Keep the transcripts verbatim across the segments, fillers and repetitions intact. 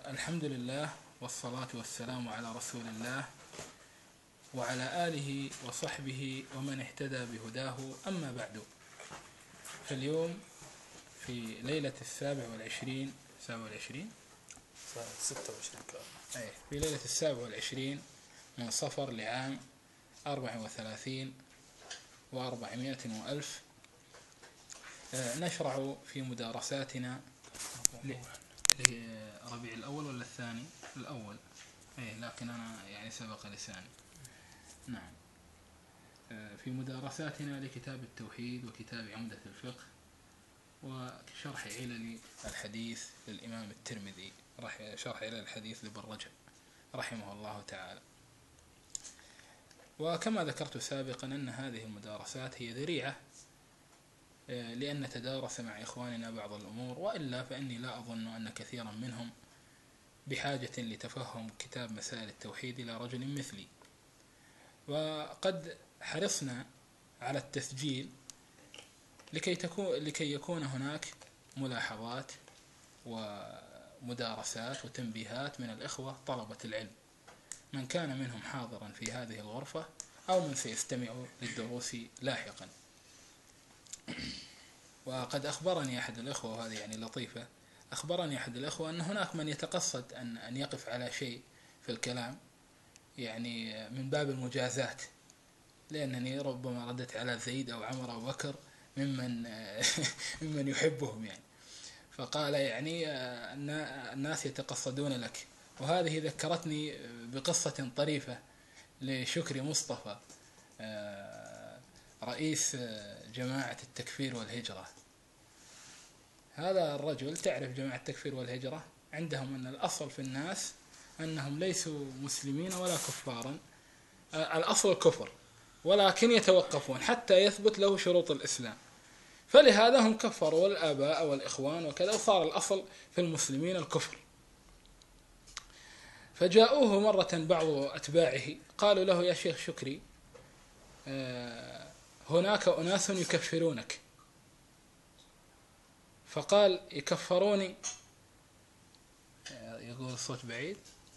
الحمد لله والصلاة والسلام على رسول الله وعلى آله وصحبه ومن اهتدى بهداه. أما بعد، فاليوم في ليلة السابع والعشرين سابع والعشرين ستة وعشرين أي في ليلة السابع والعشرين من صفر لعام أربع وثلاثين وأربعمائة وألف نشرع في مدارساتنا لربيع الأول ولا الثاني؟ الأول. أي لكن أنا يعني سبق لساني. نعم. في مدارساتنا لكتاب التوحيد وكتاب عمدة الفقه وشرح علل الحديث للإمام الترمذي، شرح علل الحديث لابن رجب رحمه الله تعالى. وكما ذكرت سابقا أن هذه المدارسات هي ذريعة لأن نتدارس مع إخواننا بعض الأمور، وإلا فإني لا أظن أن كثيرا منهم بحاجة لتفهم كتاب مسائل التوحيد إلى رجل مثلي. وقد حرصنا على التسجيل لكي تكون لكي يكون هناك ملاحظات ومدارسات وتنبيهات من الإخوة طلبة العلم، من كان منهم حاضرا في هذه الغرفة أو من سيستمع للدروس لاحقا. وقد أخبرني أحد الإخوة، وهذه يعني لطيفة، أخبرني أحد الإخوة أن هناك من يتقصد أن أن يقف على شيء في الكلام يعني من باب المجازات، لأنني ربما ردت على زيد أو عمر أو بكر ممن ممن يحبهم يعني، فقال يعني الناس يتقصدون لك. وهذه ذكرتني بقصة طريفة لشكري مصطفى رئيس جماعة التكفير والهجرة. هذا الرجل تعرف جماعة التكفير والهجرة عندهم أن الأصل في الناس أنهم ليسوا مسلمين ولا كفارا، الأصل الكفر، ولكن يتوقفون حتى يثبت له شروط الإسلام، فلهذا هم كفروا الآباء والإخوان وكذا، وصار الأصل في المسلمين الكفر. فجاءوه مرة بعض أتباعه قالوا له: يا شيخ شكري، هناك أناس يكفرونك. فقال: يكفروني؟ يقول الصوت بعيد.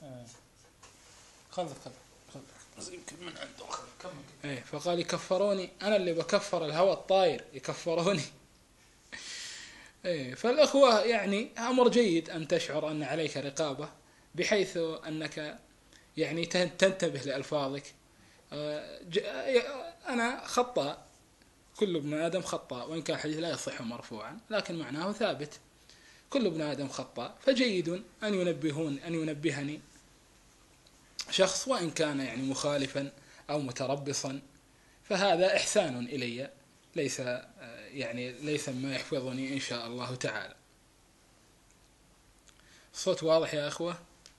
خلق خلق يمكن من عنده كم ايه فقال: يكفروني أنا اللي بكفر الهوى الطاير، يكفروني. ايه فالأخوة يعني أمر جيد أن تشعر أن عليك رقابة، بحيث أنك يعني تنتبه لألفاظك. أنا خطأ، كل ابن آدم خطأ، وإن كان الحديث لا يصح مرفوعا لكن معناه ثابت، كل ابن آدم خطأ، فجيد أن ينبهون أن ينبهني شخص وإن كان يعني مخالفا أو متربصا، فهذا إحسان إلي، ليس يعني ليس ما يحفظني إن شاء الله تعالى. الصوت واضح يا أخوة؟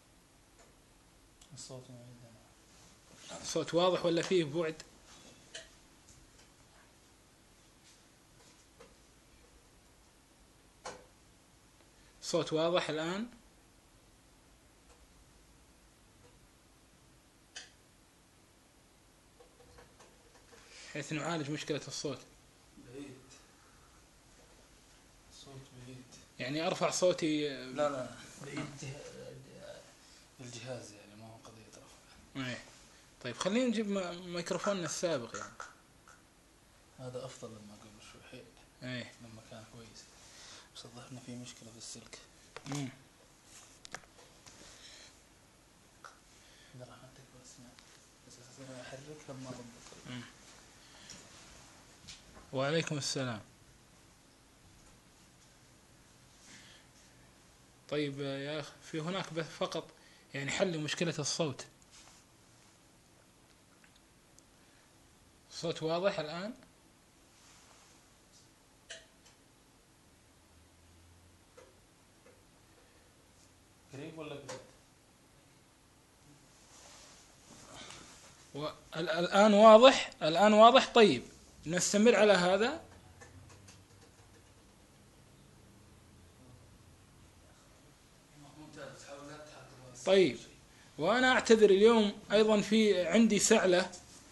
الصوت الصوت واضح ولا فيه بعد؟ صوت واضح الآن؟ حيث نعالج مشكلة الصوت. بعيد، الصوت بعيد، يعني أرفع صوتي. لا لا بعيد الجهاز، يعني ما هو قضية رفع. ايه طيب خلينا نجيب ميكروفوننا السابق يعني. هذا أفضل لما قبل شوي حيل. ايه لما كان كويس، بس الظاهر إن في مشكلة في السلك. امم إذا راح أنتك بس بس أنا أحرك لما أضبط. وعليكم السلام. طيب يا أخي، في هناك بس فقط يعني حل مشكلة الصوت. الصوت واضح الآن؟ قريب ولا بعيد؟ الآن واضح، الآن واضح. طيب نستمر على هذا. طيب وأنا أعتذر اليوم أيضا، في عندي سعلة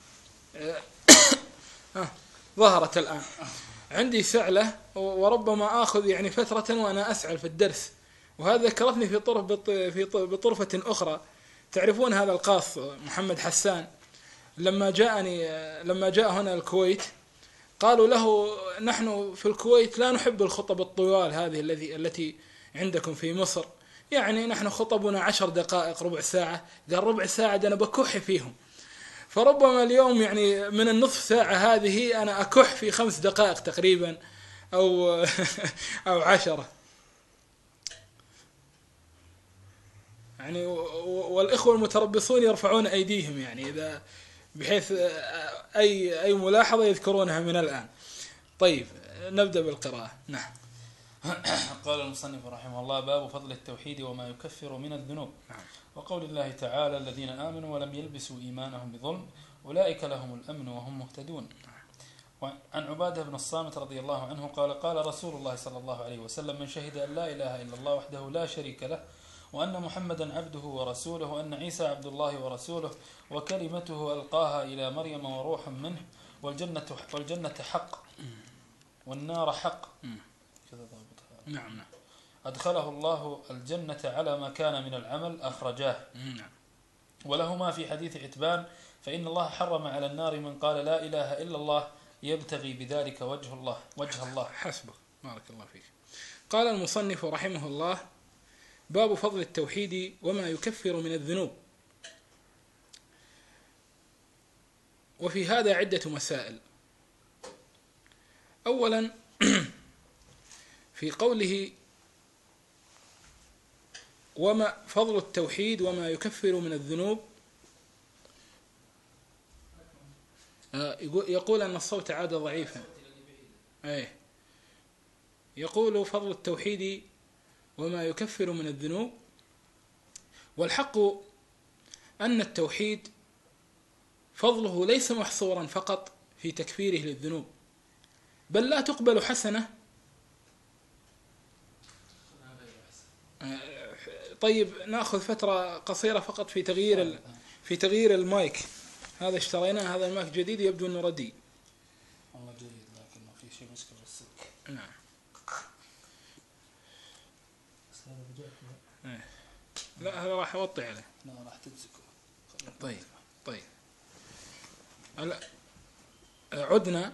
آه ظهرت الآن، عندي سعلة وربما آخذ يعني فترة وأنا أسعل في الدرس، وهذا ذكرتني في طرف في بطرفة أخرى. تعرفون هذا القاص محمد حسان لما جاءني لما جاء هنا الكويت قالوا له نحن في الكويت لا نحب الخطب الطوال هذه الذي التي عندكم في مصر، يعني نحن خطبنا عشر دقائق ربع ساعة. قال ربع ساعة أنا بكح فيهم، فربما اليوم يعني من النصف ساعة هذه أنا أكح في خمس دقائق تقريبا أو أو عشرة. يعني والإخوة المتربصون يرفعون أيديهم يعني إذا بحيث أي أي ملاحظة يذكرونها من الآن. طيب نبدأ بالقراءة. نعم. قال المصنف رحمه الله: باب فضل التوحيد وما يكفر من الذنوب. وقول الله تعالى: الذين آمنوا ولم يلبسوا إيمانهم بظلم أولئك لهم الأمن وهم مهتدون. وعن عبادة بن الصامت رضي الله عنه قال: قال رسول الله صلى الله عليه وسلم: من شهد أن لا إله إلا الله وحده لا شريك له وأن محمدا عبده ورسوله وأن عيسى عبد الله ورسوله وكلمته ألقاها إلى مريم وروح منه والجنة والجنة حق والنار حق. كذا ضابطها. نعم نعم. أدخله الله الجنة على ما كان من العمل أخرجاه. نعم. ولهما في حديث عتبان: فإن الله حرم على النار من قال لا إله إلا الله يبتغي بذلك وجه الله وجه الله. حسبك، بارك الله فيك. قال المصنف رحمه الله: باب فضل التوحيد وما يكفر من الذنوب. وفي هذا عدة مسائل. أولا في قوله وما فضل التوحيد وما يكفر من الذنوب، يقول أن الصوت عاد ضعيفا. أيه يقول فضل التوحيد وما يكفر من الذنوب. والحق أن التوحيد فضله ليس محصورا فقط في تكفيره للذنوب، بل لا تقبل حسنة. طيب نأخذ فترة قصيرة فقط في تغيير في تغيير المايك. هذا اشتريناه، هذا المايك جديد يبدو أنه رديء. والله جيد لكن ما في شيء مشكلة بالسلك. نعم. لا هذا راح أوطي عليه. لا راح تمسكه. طيب طيب. عدنا.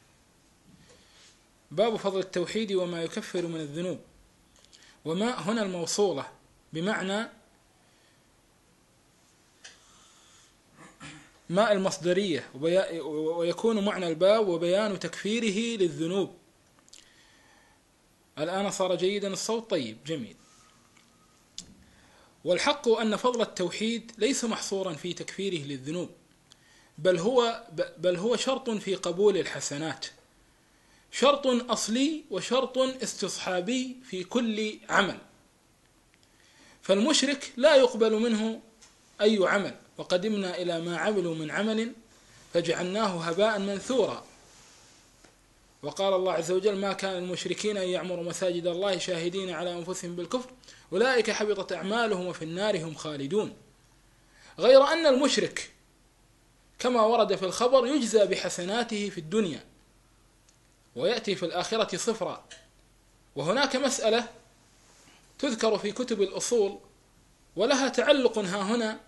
باب فضل التوحيد وما يكفر من الذنوب. وما هنا الموصولة بمعنى ما المصدرية، ويكون معنى الباب وبيان تكفيره للذنوب. الآن صار جيدا الصوت؟ طيب جميل. والحق أن فضل التوحيد ليس محصورا في تكفيره للذنوب، بل هو بل هو شرط في قبول الحسنات، شرط أصلي وشرط استصحابي في كل عمل. فالمشرك لا يقبل منه أي عمل، وقدمنا إلى ما عملوا من عمل فجعلناه هباء منثورا. وقال الله عز وجل: ما كان المشركين أن يعمروا مساجد الله شاهدين على أنفسهم بالكفر أولئك حبطت أعمالهم وفي النار هم خالدون. غير أن المشرك كما ورد في الخبر يجزى بحسناته في الدنيا ويأتي في الآخرة صفرا. وهناك مسألة تذكر في كتب الأصول ولها تعلق ها هنا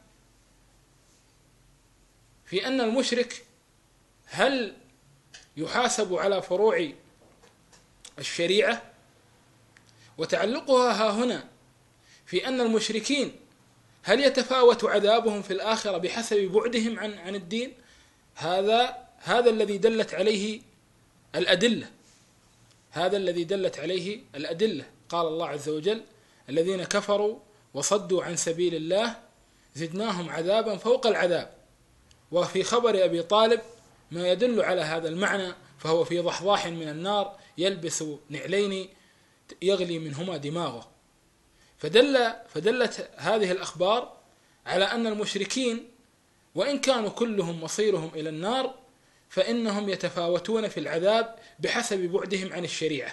في أن المشرك هل يحاسب على فروع الشريعة، وتعلقها ها هنا في أن المشركين هل يتفاوت عذابهم في الآخرة بحسب بعدهم عن عن الدين. هذا هذا الذي دلت عليه الأدلة هذا الذي دلت عليه الأدلة. قال الله عز وجل: الذين كفروا وصدوا عن سبيل الله زدناهم عذابا فوق العذاب. وفي خبر أبي طالب ما يدل على هذا المعنى، فهو في ضحضاح من النار يلبس نعلين يغلي منهما دماغه. فدل فدلت هذه الأخبار على أن المشركين وإن كانوا كلهم مصيرهم إلى النار فإنهم يتفاوتون في العذاب بحسب بعدهم عن الشريعة.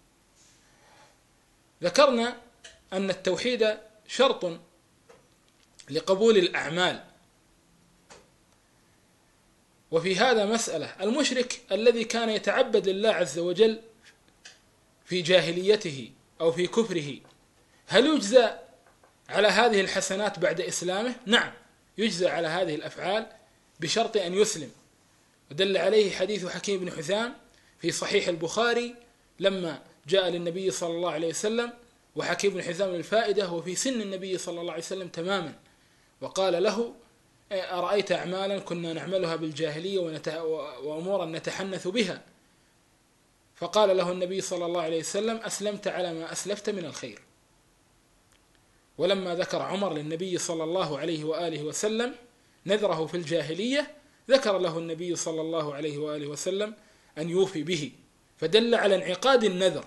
ذكرنا أن التوحيد شرط لقبول الأعمال. وفي هذا مسألة: المشرك الذي كان يتعبد لله عز وجل في جاهليته أو في كفره هل يجزى على هذه الحسنات بعد إسلامه؟ نعم، يجزى على هذه الأفعال بشرط أن يسلم. ودل عليه حديث حكيم بن حزام في صحيح البخاري لما جاء للنبي صلى الله عليه وسلم، وحكيم بن حزام الفائدة وفي سن النبي صلى الله عليه وسلم تماما، وقال له: أرأيت أعمالا كنا نعملها بالجاهلية وأمورا نتحنث بها؟ فقال له النبي صلى الله عليه وسلم: أسلمت على ما أسلفت من الخير. ولما ذكر عمر للنبي صلى الله عليه وآله وسلم نذره في الجاهلية، ذكر له النبي صلى الله عليه وآله وسلم أن يوفي به، فدل على انعقاد النذر.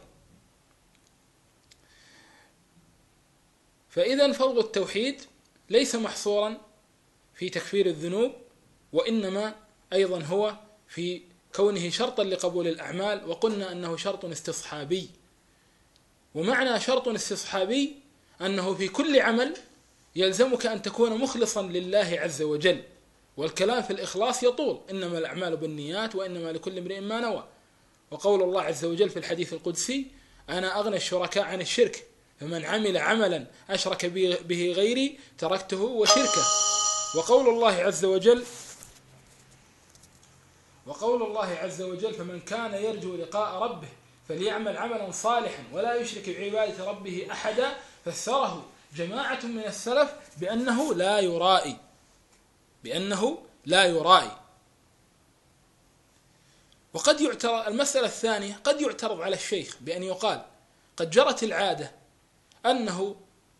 فإذا فضل التوحيد ليس محصورا في تكفير الذنوب، وإنما أيضا هو في كونه شرطا لقبول الأعمال، وقلنا أنه شرط استصحابي. ومعنى شرط استصحابي أنه في كل عمل يلزمك أن تكون مخلصا لله عز وجل، والكلام في الإخلاص يطول: إنما الأعمال بالنيات وإنما لكل امرئ ما نوى. وقول الله عز وجل في الحديث القدسي: أنا أغنى الشركاء عن الشرك، فمن عمل عملا أشرك به غيري تركته وشركه. وقول الله عز وجل وقول الله عز وجل فمن كان يرجو لقاء ربه فليعمل عملا صالحا ولا يشرك بعبادة ربه أحدا، فسره جماعة من السلف بأنه لا يرائي بأنه لا يرائي وقد يعترض المسألة الثانية، قد يعترض على الشيخ بأن يقال: قد جرت العادة أنه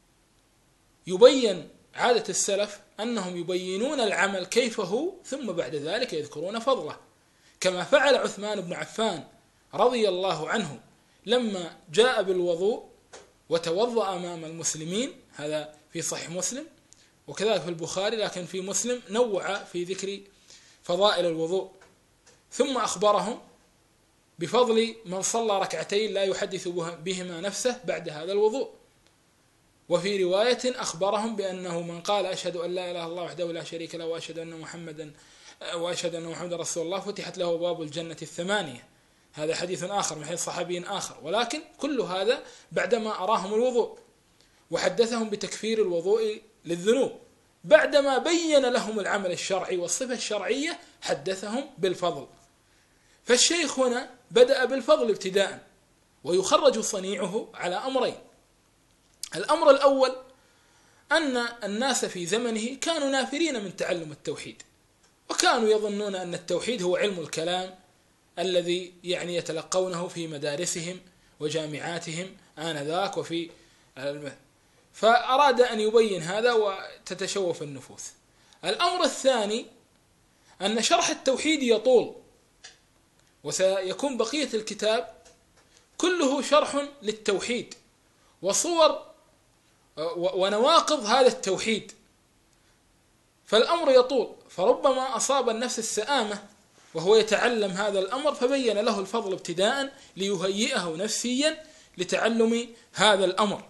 يبين عادة السلف أنهم يبينون العمل كيف هو ثم بعد ذلك يذكرون فضله، كما فعل عثمان بن عفان رضي الله عنه لما جاء بالوضوء وتوضأ أمام المسلمين، هذا في صحيح مسلم وكذلك في البخاري، لكن في مسلم نوع في ذكر فضائل الوضوء، ثم أخبرهم بفضل من صلى ركعتين لا يحدث بهما نفسه بعد هذا الوضوء. وفي رواية أخبرهم بأنه من قال: أشهد أن لا إله إلا الله وحده لا شريك له وأشهد أن محمدا وأشهد أن محمدا رسول الله فتحت له أبواب الجنة الثمانية. هذا حديث آخر من حديث صحابي آخر، ولكن كل هذا بعدما أراهم الوضوء وحدثهم بتكفير الوضوء للذنوب، بعدما بين لهم العمل الشرعي والصفة الشرعية حدثهم بالفضل. فالشيخ هنا بدأ بالفضل ابتداء، ويخرج صنيعه على أمرين: الأمر الأول أن الناس في زمنه كانوا نافرين من تعلم التوحيد، وكانوا يظنون أن التوحيد هو علم الكلام الذي يعني يتلقونه في مدارسهم وجامعاتهم آنذاك وفي فأراد أن يبين هذا وتتشوف النفوس. الأمر الثاني أن شرح التوحيد يطول، وسيكون بقية الكتاب كله شرح للتوحيد وصور ونواقض هذا التوحيد، فالأمر يطول، فربما أصاب النفس السآمة وهو يتعلم هذا الأمر فبين له الفضل ابتداء ليهيئه نفسيا لتعلم هذا الأمر.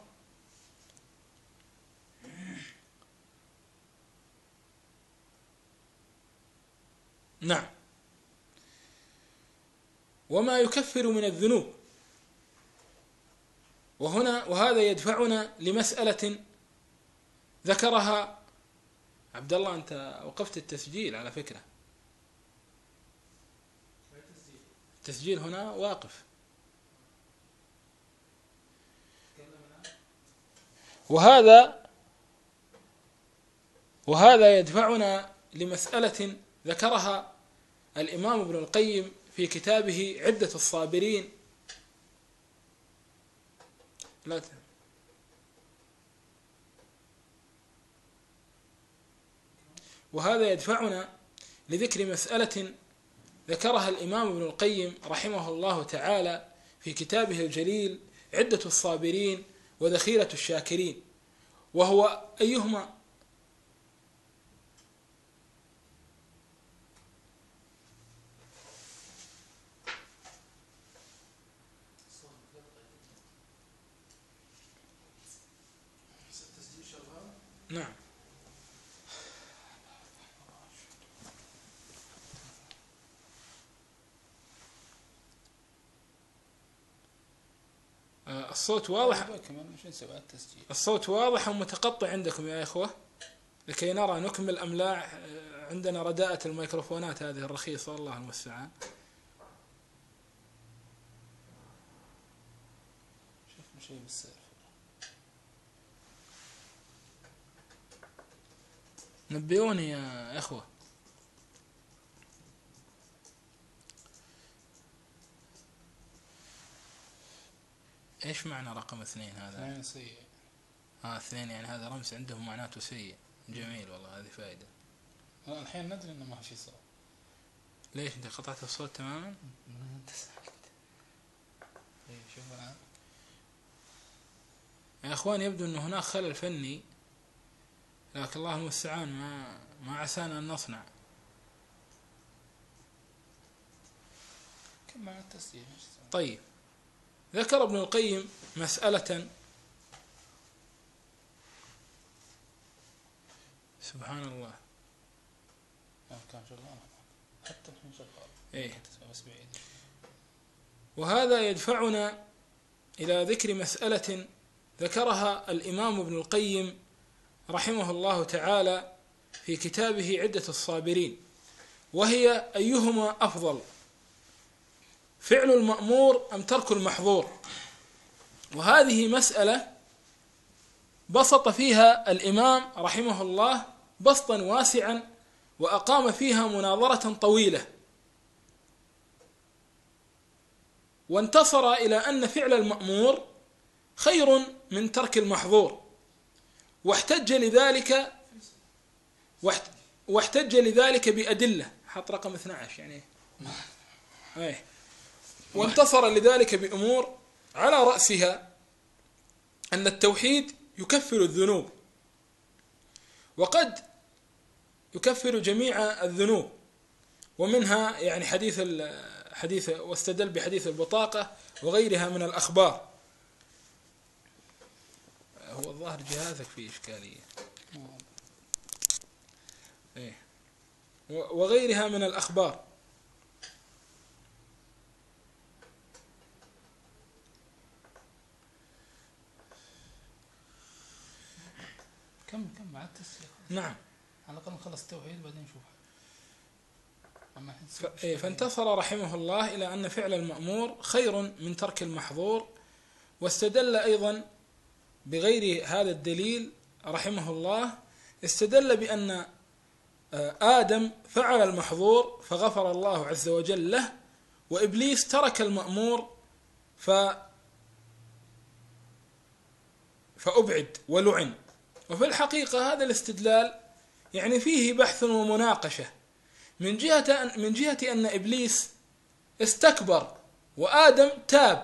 نعم. وما يكفر من الذنوب، وهنا وهذا يدفعنا لمسألة ذكرها عبد الله. أنت وقفت التسجيل على فكرة، التسجيل هنا واقف. وهذا وهذا يدفعنا لمسألة ذكرها الإمام ابن القيم في كتابه عدة الصابرين. لا وهذا يدفعنا لذكر مسألة ذكرها الإمام ابن القيم رحمه الله تعالى في كتابه الجليل عدة الصابرين وذخيرة الشاكرين، وهو أيهما نعم. الصوت واضح، كمان مش نسوي التسجيل. الصوت واضح ومتقطع عندكم يا إخوة، لكي نرى نكمل أملاع. عندنا رداءة الميكروفونات هذه الرخيصة، الله المستعان. شوف شيء بالسيرفر. نبئوني يا إخوة. إيش معنى رقم اثنين هذا؟ اثنين سيء. ها اثنين يعني هذا رمز عندهم معناته سيء. جميل والله، هذه فائدة. الحين ندري إنه ما في صوت. ليش أنت قطعت الصوت تماما؟ أنت ساكت. إيه شوف الآن. يا أخوان يبدو أن هناك خلل فني، لكن الله المستعان ما ما عسانا أن نصنع. كم مع التسجيل. طيب، ذكر ابن القيم مسألة سبحان الله. كان شغال حتى الحين شغال. إيه. بس بعيد. وهذا يدفعنا إلى ذكر مسألة ذكرها الإمام ابن القيم رحمه الله تعالى في كتابه عدة الصابرين، وهي أيهما أفضل، فعل المأمور أم ترك المحظور. وهذه مسألة بسط فيها الإمام رحمه الله بسطا واسعا، وأقام فيها مناظرة طويلة، وانتصر إلى أن فعل المأمور خير من ترك المحظور، واحتج لذلك واحتج لذلك بأدلة. حط رقم اثني عشر يعني ايه. وانتصر لذلك بأمور، على رأسها أن التوحيد يكفر الذنوب، وقد يكفر جميع الذنوب، ومنها يعني حديث حديث واستدل بحديث البطاقة وغيرها من الأخبار. هو الظاهر جهازك فيه إشكالية. إيه. وغيرها من الأخبار. كم كم مع التسجيل. نعم. على الأقل نخلص التوحيد بعدين نشوف. ف... إيه فانتصر رحمه الله إلى أن فعل المأمور خير من ترك المحظور، واستدل أيضا بغير هذا الدليل رحمه الله. استدل بأن آدم فعل المحظور فغفر الله عز وجل له، وإبليس ترك المأمور ف فأبعد ولعن. وفي الحقيقة هذا الاستدلال يعني فيه بحث ومناقشة، من جهة من جهة أن إبليس استكبر وآدم تاب،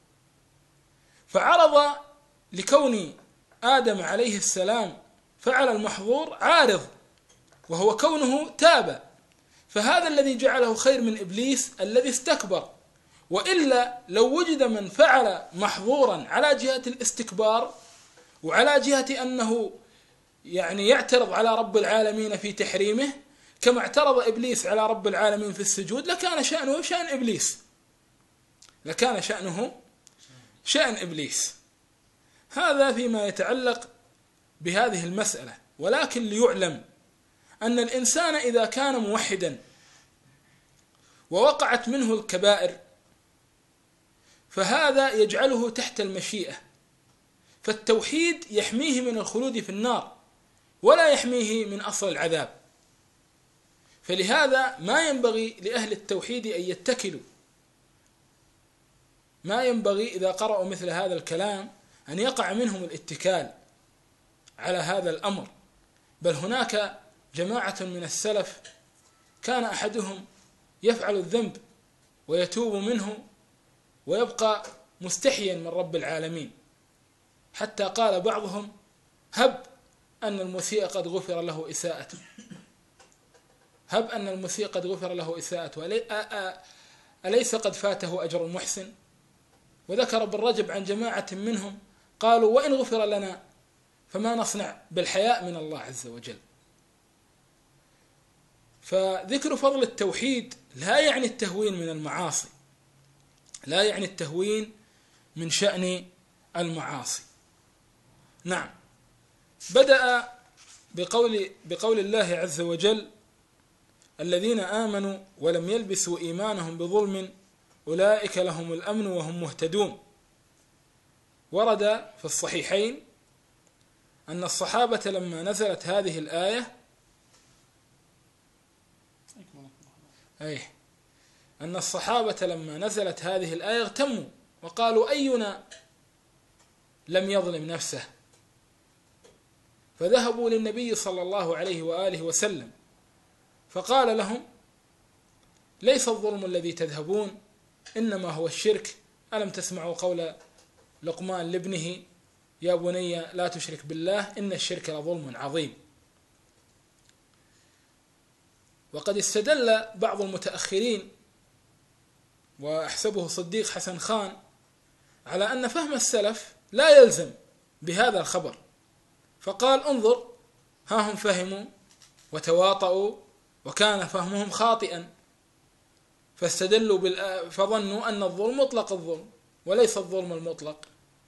فعرض لكون آدم عليه السلام فعل المحظور عارض، وهو كونه تاب، فهذا الذي جعله خير من إبليس الذي استكبر. وإلا لو وجد من فعل محظورا على جهة الاستكبار وعلى جهة أنه يعني يعترض على رب العالمين في تحريمه كما اعترض إبليس على رب العالمين في السجود، لكان شأنه شأن إبليس لكان شأنه شأن إبليس. هذا فيما يتعلق بهذه المسألة. ولكن ليعلم أن الإنسان إذا كان موحدا ووقعت منه الكبائر فهذا يجعله تحت المشيئة، فالتوحيد يحميه من الخلود في النار ولا يحميه من أصل العذاب. فلهذا ما ينبغي لأهل التوحيد أن يتكلوا، ما ينبغي إذا قرأوا مثل هذا الكلام أن يقع منهم الاتكال على هذا الأمر. بل هناك جماعة من السلف كان أحدهم يفعل الذنب ويتوب منه ويبقى مستحيا من رب العالمين، حتى قال بعضهم: هب أن المسيء قد غفر له إساءته، هب أن المسيء قد غفر له إساءته، أليس قد فاته أجر المحسن؟ وذكر ابن رجب عن جماعة منهم قالوا: وإن غفر لنا فما نصنع بالحياء من الله عز وجل. فذكر فضل التوحيد لا يعني التهوين من المعاصي، لا يعني التهوين من شأن المعاصي. نعم، بدأ بقول, بقول الله عز وجل: الذين آمنوا ولم يلبسوا إيمانهم بظلم أولئك لهم الأمن وهم مهتدون. ورد في الصحيحين أن الصحابة لما نزلت هذه الآية أي أن الصحابة لما نزلت هذه الآية اغتموا وقالوا: أينا لم يظلم نفسه؟ فذهبوا للنبي صلى الله عليه وآله وسلم فقال لهم: ليس الظلم الذي تذهبون، إنما هو الشرك. ألم تسمعوا قول لقمان لابنه: يا بني لا تشرك بالله إن الشرك لظلم عظيم. وقد استدل بعض المتأخرين، وأحسبه صديق حسن خان، على أن فهم السلف لا يلزم بهذا الخبر، فقال: انظر، ها هم فهموا وتواطؤوا وكان فهمهم خاطئا، فاستدلوا بال... فظنوا أن الظلم مطلق الظلم وليس الظلم المطلق.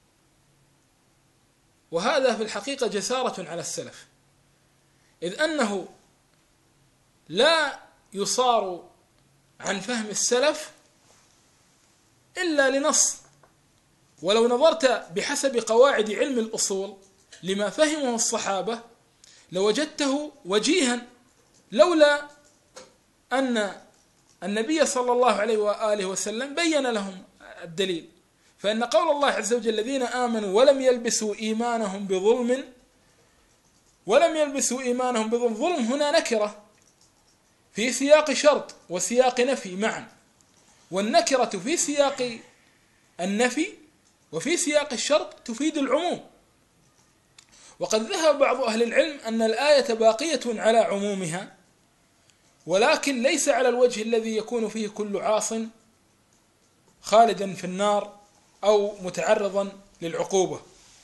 وهذا في الحقيقة جسارة على السلف، إذ أنه لا يصار عن فهم السلف إلا لنص. ولو نظرت بحسب قواعد علم الأصول لما فهمه الصحابة لوجدته وجيها، لولا أن النبي صلى الله عليه وآله وسلم بين لهم الدليل. فإن قول الله عز وجل: الذين آمنوا ولم يلبسوا إيمانهم بظلم، ولم يلبسوا إيمانهم بظلم، ظلم هنا نكرة في سياق شرط وسياق نفي معا، والنكرة في سياق النفي وفي سياق الشرط تفيد العموم. وقد ذهب بعض أهل العلم أن الآية باقية على عمومها، ولكن ليس على الوجه الذي يكون فيه كل عاص خالدا في النار أو متعرضا للعقوبة،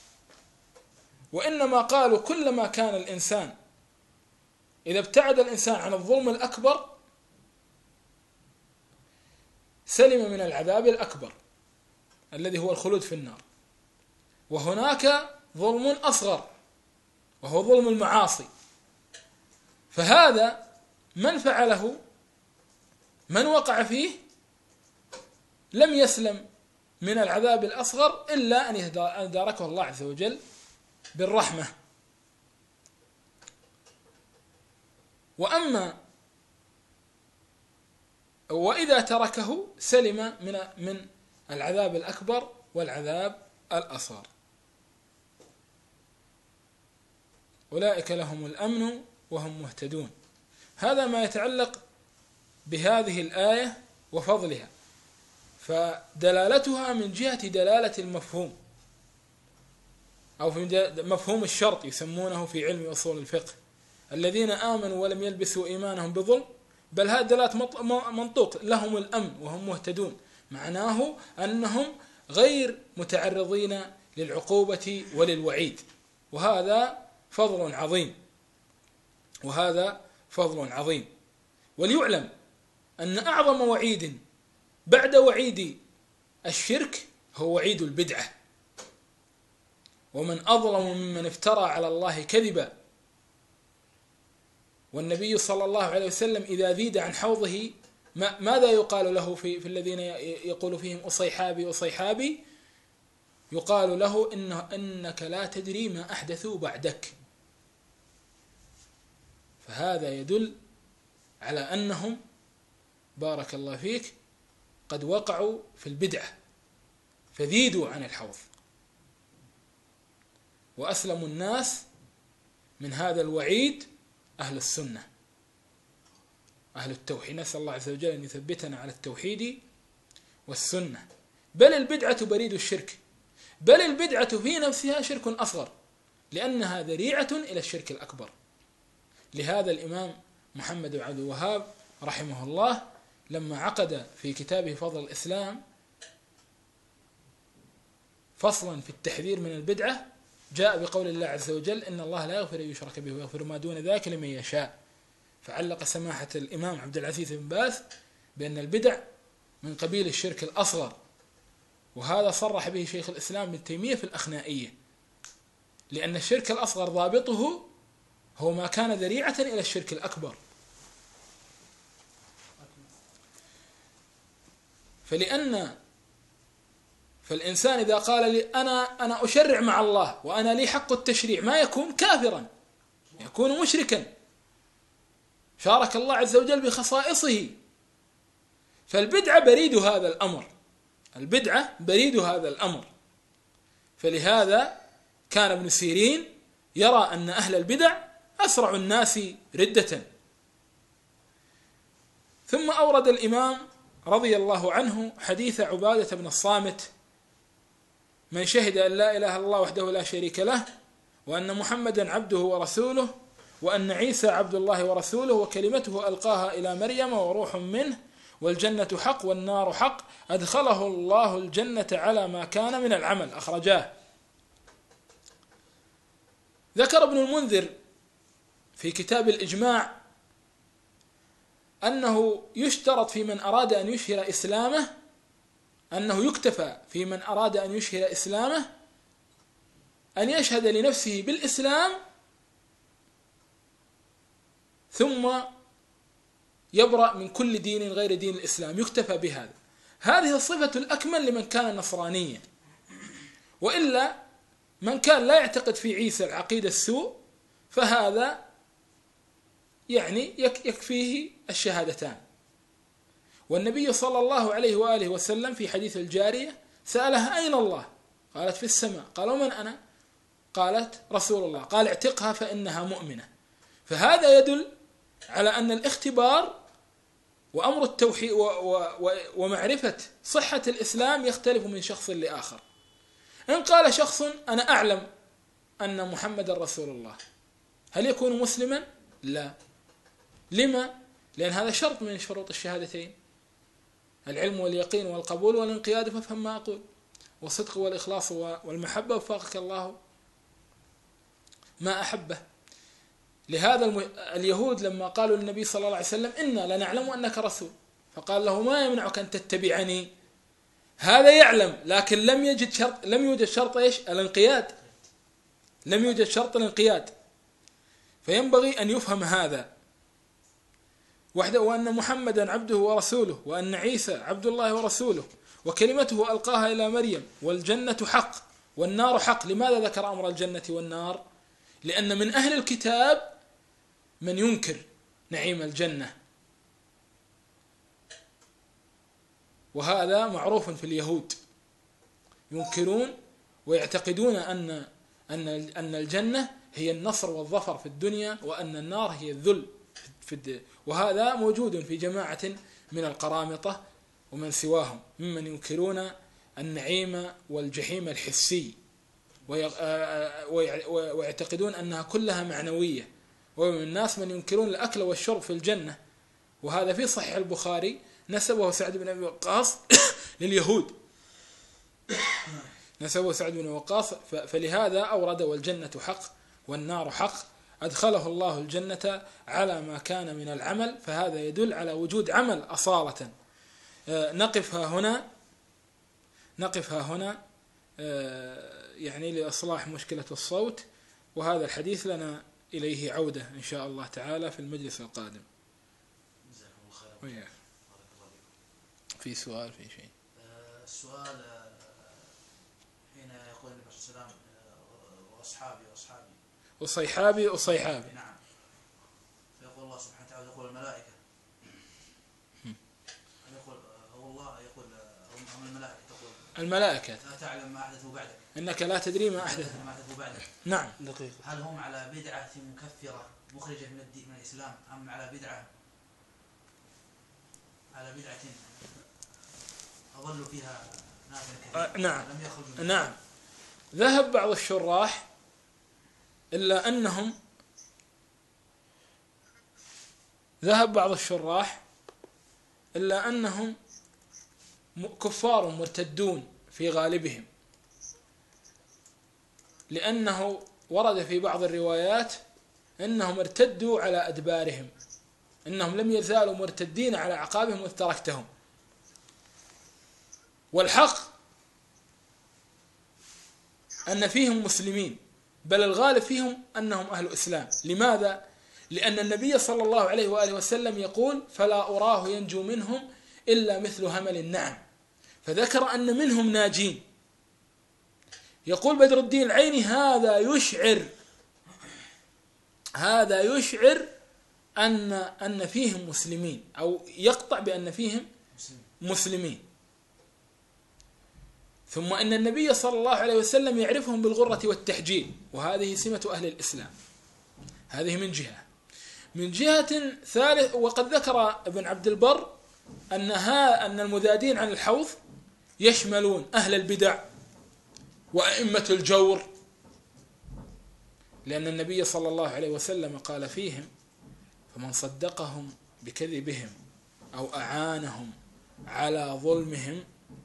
وإنما قالوا: كلما كان الإنسان إذا ابتعد الإنسان عن الظلم الأكبر سلم من العذاب الأكبر الذي هو الخلود في النار. وهناك ظلم أصغر وهو ظلم المعاصي، فهذا من فعله من وقع فيه لم يسلم من العذاب الأصغر إلا أن يداركه الله عز وجل بالرحمة. وأما وإذا تركه سلم من من العذاب الأكبر والعذاب الأصغر. أولئك لهم الأمن وهم مهتدون. هذا ما يتعلق بهذه الآية وفضلها، فدلالتها من جهة دلالة المفهوم أو في مفهوم الشرط يسمونه في علم أصول الفقه: الذين آمنوا ولم يلبسوا إيمانهم بظلم، بل هذا دلالة منطوق لهم الأمن وهم مهتدون، معناه أنهم غير متعرضين للعقوبة وللوعيد. وهذا فضل عظيم، وهذا فضل عظيم. وليعلم أن أعظم وعيد بعد وعيد الشرك هو وعيد البدعة، ومن أظلم ممن افترى على الله كذبا. والنبي صلى الله عليه وسلم إذا زيد عن حوضه ماذا يقال له في, في الذين يقول فيهم أصيحابي أصيحابي؟ يقال له إن إنك لا تدري ما أحدثوا بعدك. فهذا يدل على أنهم بارك الله فيك قد وقعوا في البدعة فزيدوا عن الحوض، وأسلموا الناس من هذا الوعيد أهل السنة أهل التوحيد. نسأل الله عز وجل أن يثبتنا على التوحيد والسنة. بل البدعة بريد الشرك، بل البدعة في نفسها شرك أصغر، لأنها ذريعة إلى الشرك الأكبر. لهذا الإمام محمد بن عبد الوهاب رحمه الله لما عقد في كتابه فضل الإسلام فصلا في التحذير من البدعة جاء بقول الله عز وجل: إن الله لا يغفر أن يشرك به ويغفر ما دون ذلك لمن يشاء. فعلق سماحة الإمام عبد العزيز بن باز بأن البدع من قبيل الشرك الأصغر، وهذا صرح به شيخ الإسلام ابن تيمية في الأخنائية، لأن الشرك الأصغر ضابطه هو ما كان ذريعة إلى الشرك الأكبر. فلأن فالإنسان إذا قال لي أنا أنا أشرع مع الله وأنا لي حق التشريع، ما يكون كافرا، يكون مشركا، شارك الله عز وجل بخصائصه. فالبدعة بريد هذا الأمر، البدعة بريد هذا الأمر. فلهذا كان ابن سيرين يرى أن أهل البدع أسرع الناس ردة. ثم أورد الإمام رضي الله عنه حديث عبادة بن الصامت: من شهد أن لا إله إلا الله وحده لا شريك له وأن محمدا عبده ورسوله وأن عيسى عبد الله ورسوله وكلمته ألقاها إلى مريم وروح منه والجنة حق والنار حق أدخله الله الجنة على ما كان من العمل. أخرجاه. ذكر ابن المنذر في كتاب الإجماع أنه يشترط في من أراد أن يشهر إسلامه، أنه يكتفى في من أراد أن يشهر إسلامه أن يشهد لنفسه بالإسلام ثم يبرأ من كل دين غير دين الإسلام، يكتفى بهذا. هذه الصفة الأكمل لمن كان نصرانيا. وإلا من كان لا يعتقد في عيسى العقيدة السوء فهذا يعني يكفيه الشهادتان. والنبي صلى الله عليه وآله وسلم في حديث الجارية سألها: أين الله؟ قالت: في السماء. قال: ومن أنا؟ قالت: رسول الله. قال: اعتقها فإنها مؤمنة. فهذا يدل على أن الاختبار وأمر التوحيد ومعرفة صحة الإسلام يختلف من شخص لآخر. إن قال شخص: أنا أعلم أن محمد رسول الله، هل يكون مسلما؟ لا. لما؟ لأن هذا شرط من شروط الشهادتين: العلم واليقين والقبول والانقياد. فافهم ما أقول. والصدق والإخلاص والمحبة وفقك الله ما أحبه. لهذا اليهود لما قالوا للنبي صلى الله عليه وسلم: إنا لنعلم أنك رسول، فقال له: ما يمنعك أن تتبعني؟ هذا يعلم، لكن لم يجد شرط، لم يوجد شرط إيش؟ الانقياد. لم يوجد شرط الانقياد. فينبغي أن يفهم هذا وحده، وأن محمدا عبده ورسوله وأن عيسى عبد الله ورسوله وكلمته ألقاها إلى مريم والجنة حق والنار حق. لماذا ذكر أمر الجنة والنار؟ لأن من أهل الكتاب من ينكر نعيم الجنة، وهذا معروف في اليهود، ينكرون ويعتقدون أن أن أن الجنة هي النصر والظفر في الدنيا، وأن النار هي الذل في الدنيا. وهذا موجود في جماعة من القرامطة ومن سواهم ممن ينكرون النعيم والجحيم الحسي، ويعتقدون أنها كلها معنوية. ومن الناس من ينكرون الأكل والشرب في الجنة، وهذا في صحيح البخاري نسبه سعد بن أبي وقاص لليهود، نسبه سعد بن وقاص. فلهذا أورد: والجنة حق والنار حق أدخله الله الجنة على ما كان من العمل. فهذا يدل على وجود عمل أصالة. نقفها هنا نقفها هنا يعني لإصلاح مشكلة الصوت، وهذا الحديث لنا إليه عودة إن شاء الله تعالى في المجلس القادم. في سؤال في شيء؟ السؤال حين يقول النبي صلى الله عليه وسلم: وأصحابي وأصحابي وصيحابي وصيحابي. نعم. فيقول الله سبحانه وتعالى: يقول الملائكة، يقول هو الله، يقول هم الملائكة، تقول الملائكة: لا تعلم ما أحدثوا بعدك، إنك لا تدري ما أحدث ما أحدثوا بعدك. نعم. دقيقة. هل هم على بدعة مكفرة مخرجة من الدين من الإسلام، أم على بدعة على بدعة أظلوا فيها ناس كثير؟ نعم لم يخرجوا. نعم. ذهب بعض الشراح إلا أنهم ذهب بعض الشراح إلا أنهم كفار مرتدون في غالبهم، لأنه ورد في بعض الروايات أنهم ارتدوا على أدبارهم، أنهم لم يزالوا مرتدين على أعقابهم إذ تركتهم. والحق أن فيهم مسلمين، بل الغالب فيهم أنهم أهل إسلام. لماذا؟ لأن النبي صلى الله عليه وآله وسلم يقول فلا أراه ينجو منهم إلا مثل همل النعم، فذكر أن منهم ناجين. يقول بدر الدين العيني هذا يشعر هذا يشعر أن أن فيهم مسلمين، أو يقطع بأن فيهم مسلمين. ثم أن النبي صلى الله عليه وسلم يعرفهم بالغرة والتحجيل، وهذه سمة أهل الإسلام. هذه من جهة. من جهة ثالث، وقد ذكر ابن عبد البر أنها أن المذادين عن الحوض يشملون أهل البدع وأئمة الجور، لأن النبي صلى الله عليه وسلم قال فيهم فمن صدقهم بكذبهم أو أعانهم على ظلمهم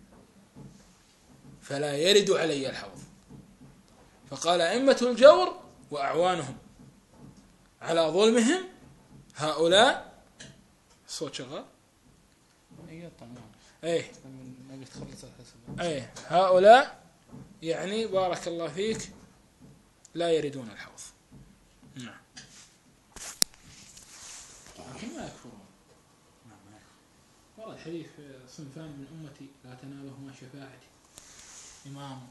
فلا يرد علي الحوض. فقال أئمة الجور وأعوانهم على ظلمهم هؤلاء صوت شغال أي أي هؤلاء يعني بارك الله فيك لا يردون الحوض. نعم. لكن ما يكفرون. ورد حديث صنفان من أمتي لا تنالهما شفاعتي إمام